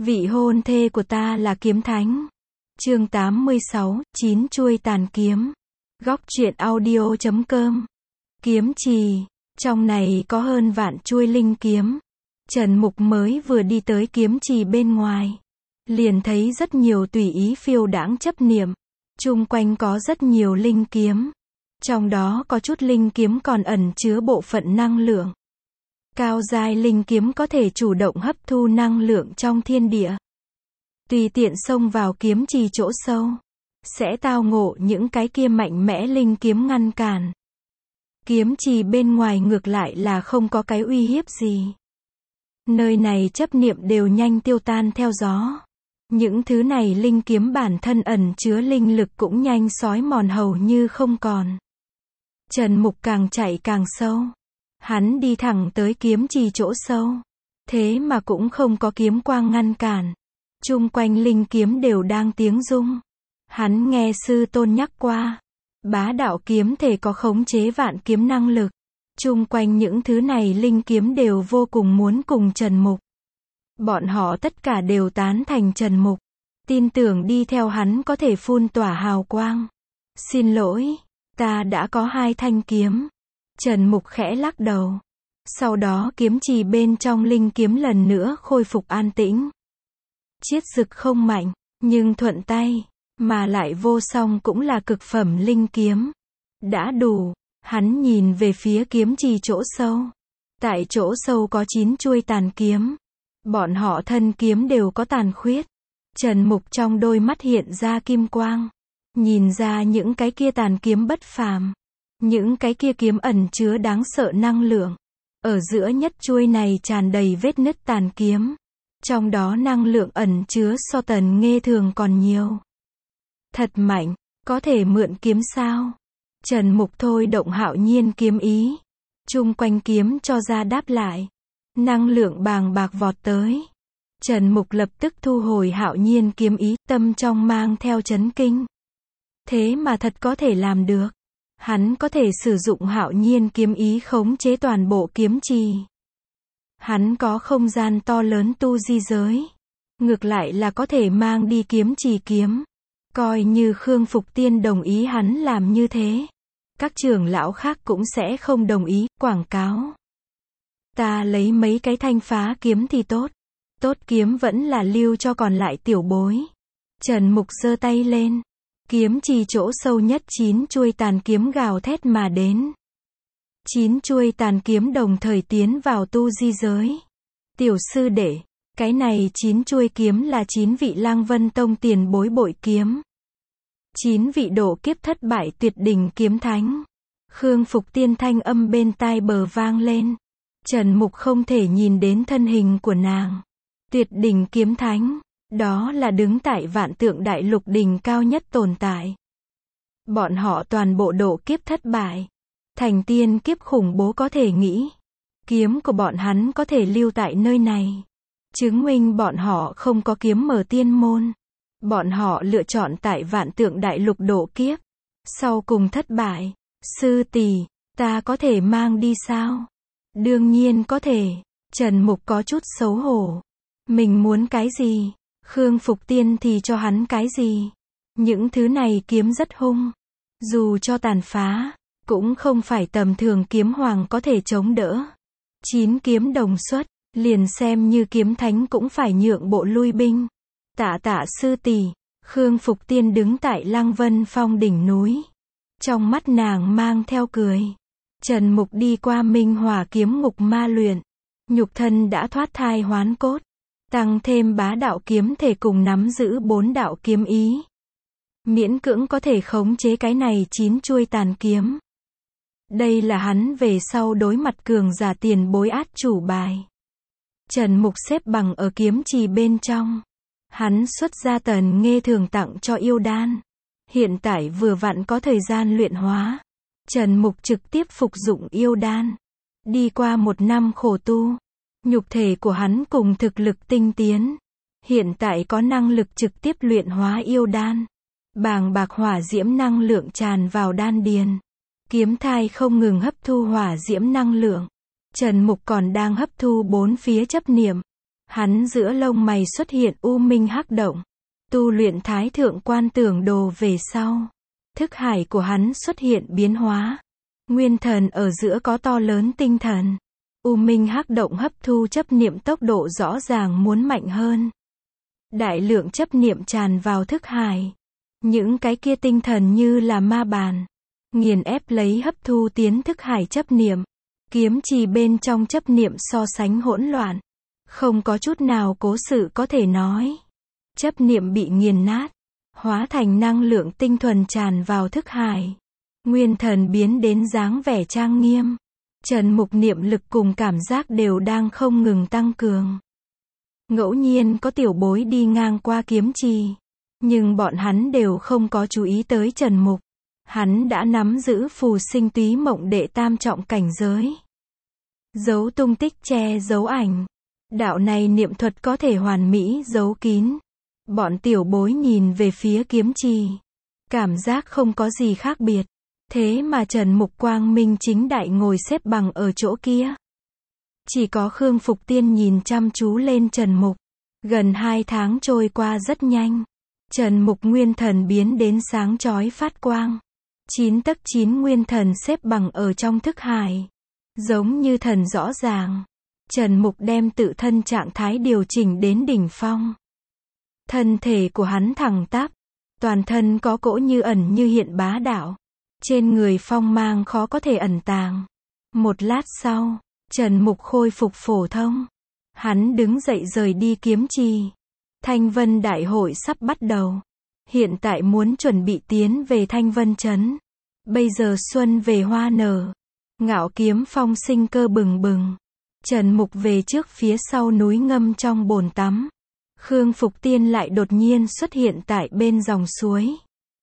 Vị hôn thê của ta là kiếm thánh. Chương 86, 9 chuôi tàn kiếm. Góc truyện audio.com. Kiếm trì. Trong này có hơn vạn chuôi linh kiếm. Trần Mục mới vừa đi tới kiếm trì bên ngoài, liền thấy rất nhiều tùy ý phiêu đãng chấp niệm. Chung quanh có rất nhiều linh kiếm. Trong đó có chút linh kiếm còn ẩn chứa bộ phận năng lượng. Cao giai linh kiếm có thể chủ động hấp thu năng lượng trong thiên địa. Tùy tiện xông vào kiếm trì chỗ sâu, sẽ tao ngộ những cái kia mạnh mẽ linh kiếm ngăn cản. Kiếm trì bên ngoài ngược lại là không có cái uy hiếp gì. Nơi này chấp niệm đều nhanh tiêu tan theo gió. Những thứ này linh kiếm bản thân ẩn chứa linh lực cũng nhanh xói mòn hầu như không còn. Trần Mục càng chạy càng sâu. Hắn đi thẳng tới kiếm trì chỗ sâu. Thế mà cũng không có kiếm quang ngăn cản. Chung quanh linh kiếm đều đang tiếng rung. Hắn nghe sư tôn nhắc qua. Bá đạo kiếm thể có khống chế vạn kiếm năng lực. Chung quanh những thứ này linh kiếm đều vô cùng muốn cùng Trần Mục. Bọn họ tất cả đều tán thành Trần Mục. Tin tưởng đi theo hắn có thể phun tỏa hào quang. Xin lỗi, ta đã có 2 thanh kiếm. Trần Mục khẽ lắc đầu. Sau đó kiếm trì bên trong linh kiếm lần nữa khôi phục an tĩnh. Chiết dực không mạnh, nhưng thuận tay, mà lại vô song cũng là cực phẩm linh kiếm. Đã đủ. Hắn nhìn về phía kiếm trì chỗ sâu. Tại chỗ sâu có 9 chuôi tàn kiếm. Bọn họ thân kiếm đều có tàn khuyết. Trần Mục trong đôi mắt hiện ra kim quang. Nhìn ra những cái kia tàn kiếm bất phàm. Những cái kia kiếm ẩn chứa đáng sợ năng lượng. Ở giữa nhất chuôi này tràn đầy vết nứt tàn kiếm. Trong đó năng lượng ẩn chứa so Tần Nghê thường còn nhiều. Thật mạnh, có thể mượn kiếm sao? Trần Mục thôi động Hạo Nhiên kiếm ý. Chung quanh kiếm cho ra đáp lại. Năng lượng bàng bạc vọt tới. Trần Mục lập tức thu hồi Hạo Nhiên kiếm ý, tâm trong mang theo chấn kinh. Thế mà thật có thể làm được. Hắn có thể sử dụng Hạo Nhiên kiếm ý khống chế toàn bộ kiếm trì. Hắn có không gian to lớn tu di giới. Ngược lại là có thể mang đi kiếm trì kiếm. Coi như Khương Phục Tiên đồng ý hắn làm như thế. Các trưởng lão khác cũng sẽ không đồng ý, quảng cáo. Ta lấy mấy cái thanh phá kiếm thì tốt. Tốt kiếm vẫn là lưu cho còn lại tiểu bối. Trần Mục giơ tay lên. Kiếm trì chỗ sâu nhất 9 chuôi tàn kiếm gào thét mà đến. 9 chuôi tàn kiếm đồng thời tiến vào tu di giới. Tiểu sư đệ, cái này 9 chuôi kiếm là 9 vị Lăng Vân Tông tiền bối bội kiếm. 9 vị độ kiếp thất bại tuyệt đỉnh kiếm thánh. Khương Phục Tiên thanh âm bên tai bờ vang lên. Trần Mục không thể nhìn đến thân hình của nàng. Tuyệt đỉnh kiếm thánh, đó là đứng tại vạn tượng đại lục đỉnh cao nhất tồn tại. Bọn họ toàn bộ độ kiếp thất bại. Thành tiên kiếp khủng bố có thể nghĩ. Kiếm của bọn hắn có thể lưu tại nơi này. Chứng minh bọn họ không có kiếm mở tiên môn. Bọn họ lựa chọn tại vạn tượng đại lục độ kiếp. Sau cùng thất bại. Sư tỷ, ta có thể mang đi sao? Đương nhiên có thể. Trần Mục có chút xấu hổ. Mình muốn cái gì? Khương Phục Tiên thì cho hắn cái gì? Những thứ này kiếm rất hung. Dù cho tàn phá, cũng không phải tầm thường kiếm hoàng có thể chống đỡ. 9 kiếm đồng xuất, liền xem như kiếm thánh cũng phải nhượng bộ lui binh. Tạ tạ sư tỷ. Khương Phục Tiên đứng tại Lăng Vân Phong đỉnh núi. Trong mắt nàng mang theo cười. Trần Mục đi qua Minh Hỏa kiếm ngục ma luyện. Nhục thân đã thoát thai hoán cốt. Tăng thêm bá đạo kiếm thể cùng nắm giữ 4 đạo kiếm ý. Miễn cưỡng có thể khống chế cái này 9 chuôi tàn kiếm. Đây là hắn về sau đối mặt cường giả tiền bối át chủ bài. Trần Mục xếp bằng ở kiếm trì bên trong. Hắn xuất ra Tần Nghê thường tặng cho yêu đan. Hiện tại vừa vặn có thời gian luyện hóa. Trần Mục trực tiếp phục dụng yêu đan. Đi qua 1 năm khổ tu. Nhục thể của hắn cùng thực lực tinh tiến. Hiện tại có năng lực trực tiếp luyện hóa yêu đan. Bàng bạc hỏa diễm năng lượng tràn vào đan điền. Kiếm thai không ngừng hấp thu hỏa diễm năng lượng. Trần Mục còn đang hấp thu 4 phía chấp niệm. Hắn giữa lông mày xuất hiện u minh hắc động. Tu luyện Thái Thượng Quan Tưởng Đồ về sau, thức hải của hắn xuất hiện biến hóa. Nguyên thần ở giữa có to lớn tinh thần. U minh hắc động hấp thu chấp niệm tốc độ rõ ràng muốn mạnh hơn. Đại lượng chấp niệm tràn vào thức hải. Những cái kia tinh thần như là ma bàn, nghiền ép lấy hấp thu tiến thức hải chấp niệm. Kiếm trì bên trong chấp niệm so sánh hỗn loạn. Không có chút nào cố sự có thể nói. Chấp niệm bị nghiền nát, hóa thành năng lượng tinh thuần tràn vào thức hải. Nguyên thần biến đến dáng vẻ trang nghiêm. Trần Mục niệm lực cùng cảm giác đều đang không ngừng tăng cường. Ngẫu nhiên có tiểu bối đi ngang qua kiếm trì, nhưng bọn hắn đều không có chú ý tới Trần Mục. Hắn đã nắm giữ phù sinh túy mộng đệ tam trọng cảnh giới. Giấu tung tích che giấu ảnh. Đạo này niệm thuật có thể hoàn mỹ giấu kín. Bọn tiểu bối nhìn về phía kiếm trì, cảm giác không có gì khác biệt. Thế mà Trần Mục quang minh chính đại ngồi xếp bằng ở chỗ kia. Chỉ có Khương Phục Tiên nhìn chăm chú lên Trần Mục. Gần 2 tháng trôi qua rất nhanh. Trần Mục nguyên thần biến đến sáng chói phát quang. 9 tấc 9 nguyên thần xếp bằng ở trong thức hải. Giống như thần rõ ràng. Trần Mục đem tự thân trạng thái điều chỉnh đến đỉnh phong. Thân thể của hắn thẳng tắp. Toàn thân có cỗ như ẩn như hiện bá đạo. Trên người phong mang khó có thể ẩn tàng. Một lát sau, Trần Mục khôi phục phổ thông. Hắn đứng dậy rời đi kiếm trì. Thanh Vân Đại hội sắp bắt đầu. Hiện tại muốn chuẩn bị tiến về Thanh Vân Trấn. Bây giờ xuân về hoa nở. Ngạo Kiếm Phong sinh cơ bừng bừng. Trần Mục về trước phía sau núi ngâm trong bồn tắm. Khương Phục Tiên lại đột nhiên xuất hiện tại bên dòng suối.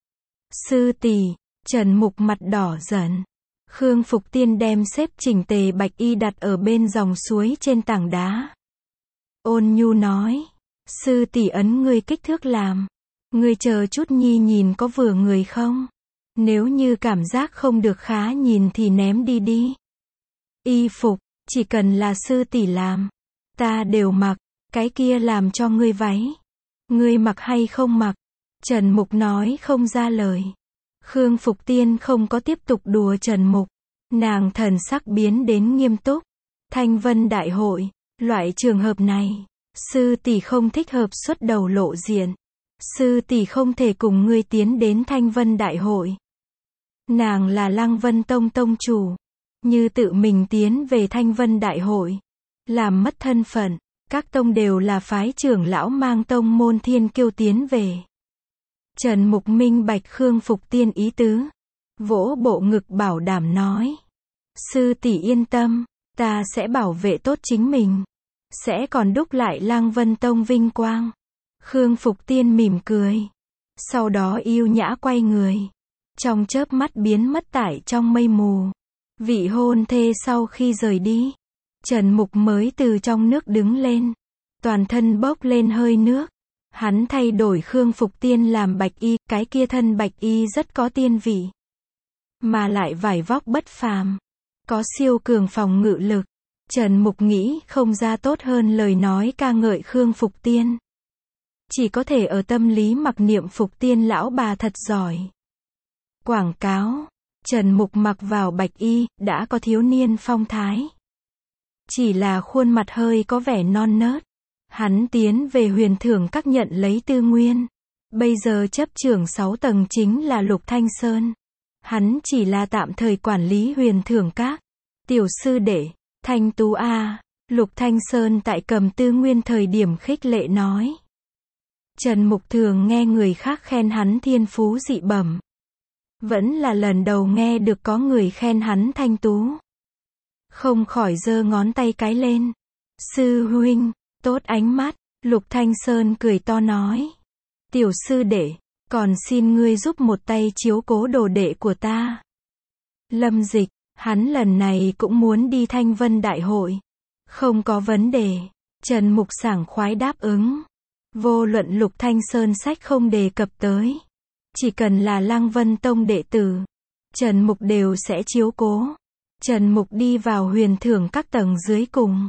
Sư tỷ, Trần Mục mặt đỏ dần. Khương Phục Tiên đem xếp chỉnh tề bạch y đặt ở bên dòng suối trên tảng đá. Ôn nhu nói, sư tỷ ấn ngươi kích thước làm. Ngươi chờ chút nhi nhìn có vừa người không? Nếu như cảm giác không được khá nhìn thì ném đi đi. Y phục, chỉ cần là sư tỷ làm, ta đều mặc. Cái kia làm cho ngươi váy, ngươi mặc hay không mặc? Trần Mục nói không ra lời. Khương Phục Tiên không có tiếp tục đùa Trần Mục. Nàng thần sắc biến đến nghiêm túc. Thanh Vân Đại hội, loại trường hợp này, sư tỷ không thích hợp xuất đầu lộ diện. Sư tỷ không thể cùng ngươi tiến đến Thanh Vân Đại hội. Nàng là Lăng Vân Tông tông chủ. Như tự mình tiến về Thanh Vân Đại hội, làm mất thân phận. Các tông đều là phái trưởng lão mang tông môn thiên kiêu tiến về. Trần Mục minh bạch Khương Phục Tiên ý tứ. Vỗ bộ ngực bảo đảm nói. Sư tỷ yên tâm, ta sẽ bảo vệ tốt chính mình. Sẽ còn đúc lại Lăng Vân Tông vinh quang. Khương Phục Tiên mỉm cười. Sau đó yêu nhã quay người. Trong chớp mắt biến mất tại trong mây mù. Vị hôn thê sau khi rời đi, Trần Mục mới từ trong nước đứng lên. Toàn thân bốc lên hơi nước. Hắn thay đổi Khương Phục Tiên làm bạch y. Cái kia thân bạch y rất có tiên vị. Mà lại vải vóc bất phàm. Có siêu cường phòng ngự lực. Trần Mục nghĩ không ra tốt hơn lời nói ca ngợi Khương Phục Tiên. Chỉ có thể ở tâm lý mặc niệm Phục Tiên lão bà thật giỏi. Quảng cáo. Trần Mục mặc vào bạch y, đã có thiếu niên phong thái. Chỉ là khuôn mặt hơi có vẻ non nớt. Hắn tiến về Huyền Thưởng Các nhận lấy tư nguyên. Bây giờ chấp trưởng 6 tầng chính là Lục Thanh Sơn. Hắn chỉ là tạm thời quản lý Huyền Thưởng Các. Tiểu sư đệ, Thanh Tú A, Lục Thanh Sơn tại cầm tư nguyên thời điểm khích lệ nói. Trần Mục thường nghe người khác khen hắn thiên phú dị bẩm. Vẫn là lần đầu nghe được có người khen hắn thanh tú. Không khỏi giơ ngón tay cái lên. Sư huynh, tốt ánh mắt. Lục Thanh Sơn cười to nói. Tiểu sư đệ, còn xin ngươi giúp một tay chiếu cố đồ đệ của ta. Lâm Dịch, hắn lần này cũng muốn đi Thanh Vân Đại hội. Không có vấn đề. Trần Mục sảng khoái đáp ứng. Vô luận Lục Thanh Sơn sách không đề cập tới. Chỉ cần là Lăng Vân Tông đệ tử, Trần Mục đều sẽ chiếu cố. Trần Mục đi vào Huyền Thưởng Các tầng dưới cùng.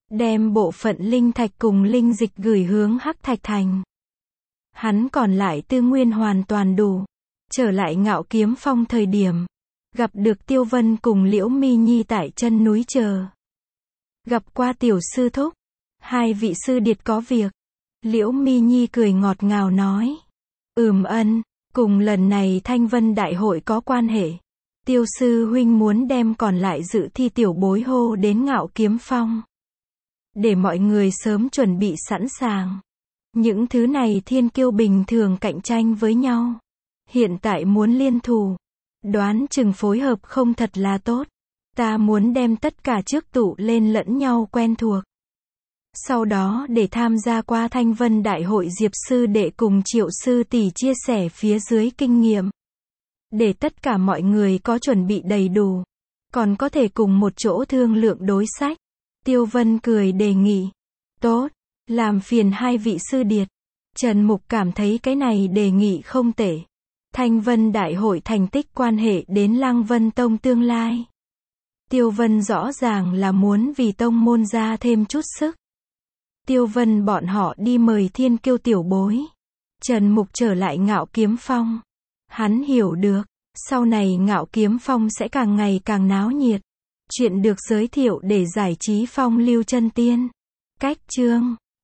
đem bộ phận linh thạch cùng linh dịch gửi hướng Hắc Thạch Thành. Hắn còn lại tư nguyên hoàn toàn đủ. Trở lại Ngạo Kiếm Phong thời điểm, gặp được Tiêu Vân cùng Liễu Mi Nhi tại chân núi chờ. Gặp qua tiểu sư thúc, hai vị sư điệt có việc. Liễu Mi Nhi cười ngọt ngào nói. Ân, cùng lần này Thanh Vân Đại hội có quan hệ. Tiêu sư huynh muốn đem còn lại dự thi tiểu bối hô đến Ngạo Kiếm Phong. Để mọi người sớm chuẩn bị sẵn sàng. Những thứ này thiên kiêu bình thường cạnh tranh với nhau. Hiện tại muốn liên thủ. Đoán chừng phối hợp không thật là tốt. Ta muốn đem tất cả trước tụ lên lẫn nhau quen thuộc. Sau đó để tham gia qua Thanh Vân Đại hội Diệp sư đệ cùng Triệu sư tỷ chia sẻ phía dưới kinh nghiệm. Để tất cả mọi người có chuẩn bị đầy đủ. Còn có thể cùng một chỗ thương lượng đối sách. Tiêu Vân cười đề nghị. Tốt, làm phiền hai vị sư điệt. Trần Mục cảm thấy cái này đề nghị không tệ. Thanh Vân Đại hội thành tích quan hệ đến Lăng Vân Tông tương lai. Tiêu Vân rõ ràng là muốn vì tông môn ra thêm chút sức. Tiêu Vân bọn họ đi mời thiên kiêu tiểu bối. Trần Mục trở lại Ngạo Kiếm Phong. Hắn hiểu được, sau này Ngạo Kiếm Phong sẽ càng ngày càng náo nhiệt. Chuyện được giới thiệu để giải trí phong lưu chân tiên. Cách chương